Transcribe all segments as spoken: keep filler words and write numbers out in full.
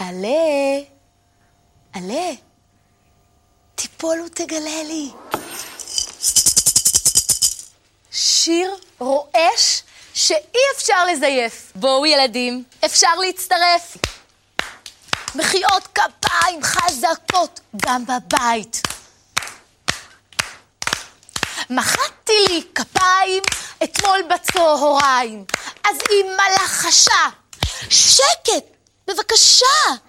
עלה, עלה, תיפול ותגלה לי. שיר רועש שאי אפשר לזייף. בואו ילדים, אפשר להצטרף. מחיאות כפיים חזקות גם בבית. מחאתי לי כפיים אתמול בצהריים, אז אמא לחשה, שקט, בבקשה.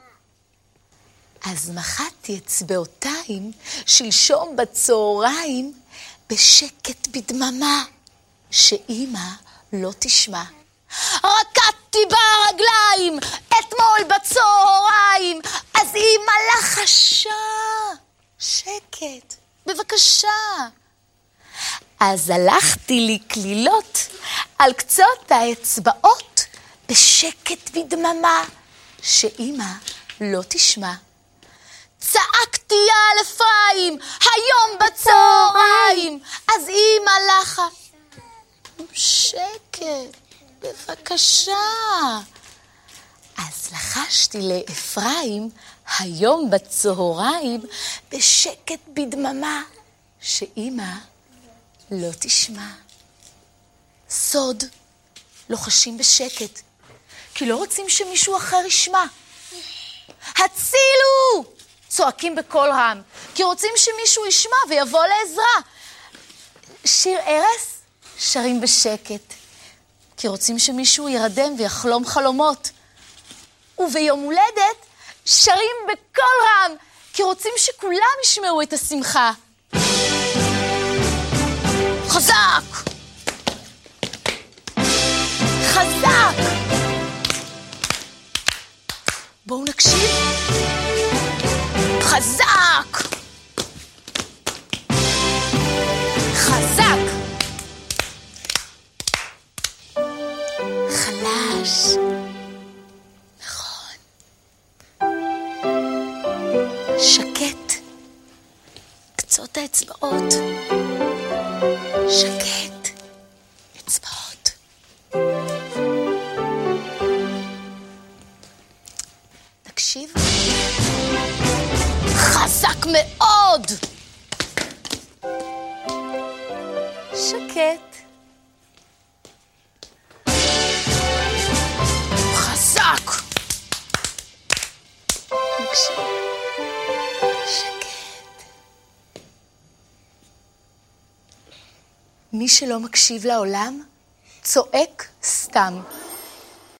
אז מחאתי אצבעותיים שלשום בצהריים בשקט בדממה, שאמא לא תשמע. רקדתי ברגליים אתמול בצהריים, אז אמא לחשה, שקט, בבקשה. אז הלכתי לי כלילות על קצות האצבעות בשקט בדממה, שאמא לא תשמע. צעקתי על אפרים היום בצהריים, אז אמא לחה, שקט, בבקשה. אז לחשתי לאפרים היום בצהריים בשקט בדממה, שאמא לא תשמע. סוד, לוחשים בשקט, כי לא רוצים שמישהו אחר ישמע. הצילו! צועקים בקול רם, כי רוצים שמישהו ישמע ויבוא לעזרה. שיר ערס, שרים בשקט, כי רוצים שמישהו ירדם ויחלום חלומות. וביום הולדת, שרים בקול רם, כי רוצים שכולם ישמעו את השמחה. חזק! חזק! בואו נקשיב. חזק! חזק! חלש. נכון. שקט. קצות האצבעות. שקט. אצבעות. תקשיב. חזק מאוד. שקט. חזק. נקשיב. שקט. מי שלא מקשיב לעולם, צועק סתם.